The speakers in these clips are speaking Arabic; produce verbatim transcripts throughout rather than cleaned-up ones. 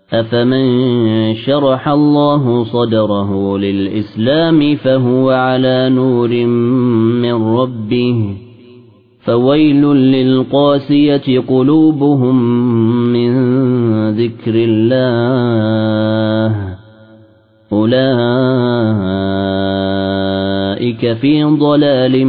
أفمن شرح الله صدره للإسلام فهو على نور من ربه فويل للقاسية قلوبهم من ذكر الله أولئك في ضلال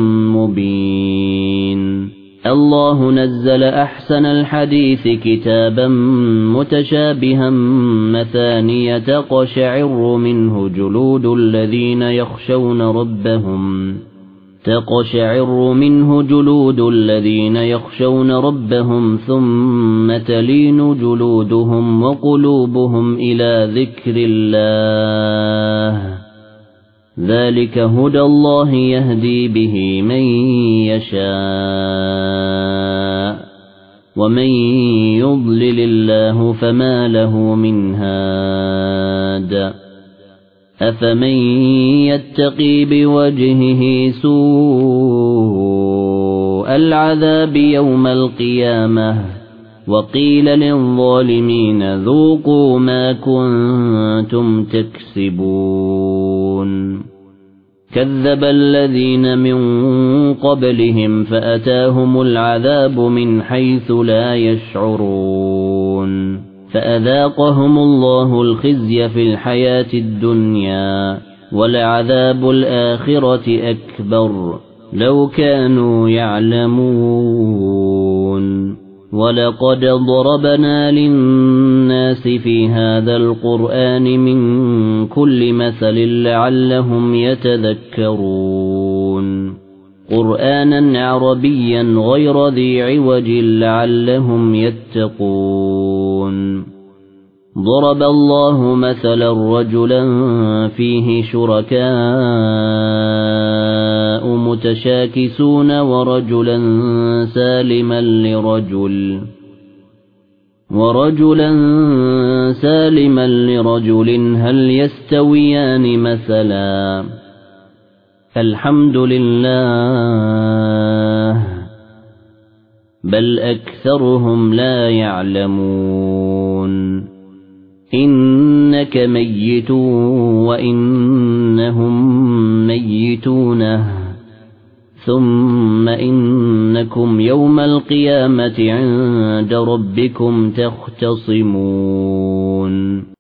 مبين. الله نزل أحسن الحديث كتابا متشابها مثانية تقشعر منه جلود الذين يخشون ربهم تقشعر منه جلود الذين يخشون ربهم ثم تلين جلودهم وقلوبهم إلى ذكر الله ذلك هدى الله يهدي به من يشاء ومن يضلل الله فما له من هاد. أفمن يتقي بوجهه سوء العذاب يوم القيامة وقيل للظالمين ذوقوا ما كنتم تكسبون. كذب الذين من قبلهم فأتاهم العذاب من حيث لا يشعرون فأذاقهم الله الخزي في الحياة الدنيا ولعذاب الآخرة أكبر لو كانوا يعلمون. ولقد ضربنا للناس في هذا القرآن من كل مثل لعلهم يتذكرون قرآنا عربيا غير ذي عوج لعلهم يتقون. ضرب الله مثلا رجلا فيه شركاء متشاكسون ورجلا سالما لرجل ورجلا سالما لرجل هل يستويان مثلا الحمد لله بل أكثرهم لا يعلمون. إنك ميت وإنهم ميتون ثم إنكم يوم القيامة عند ربكم تختصمون.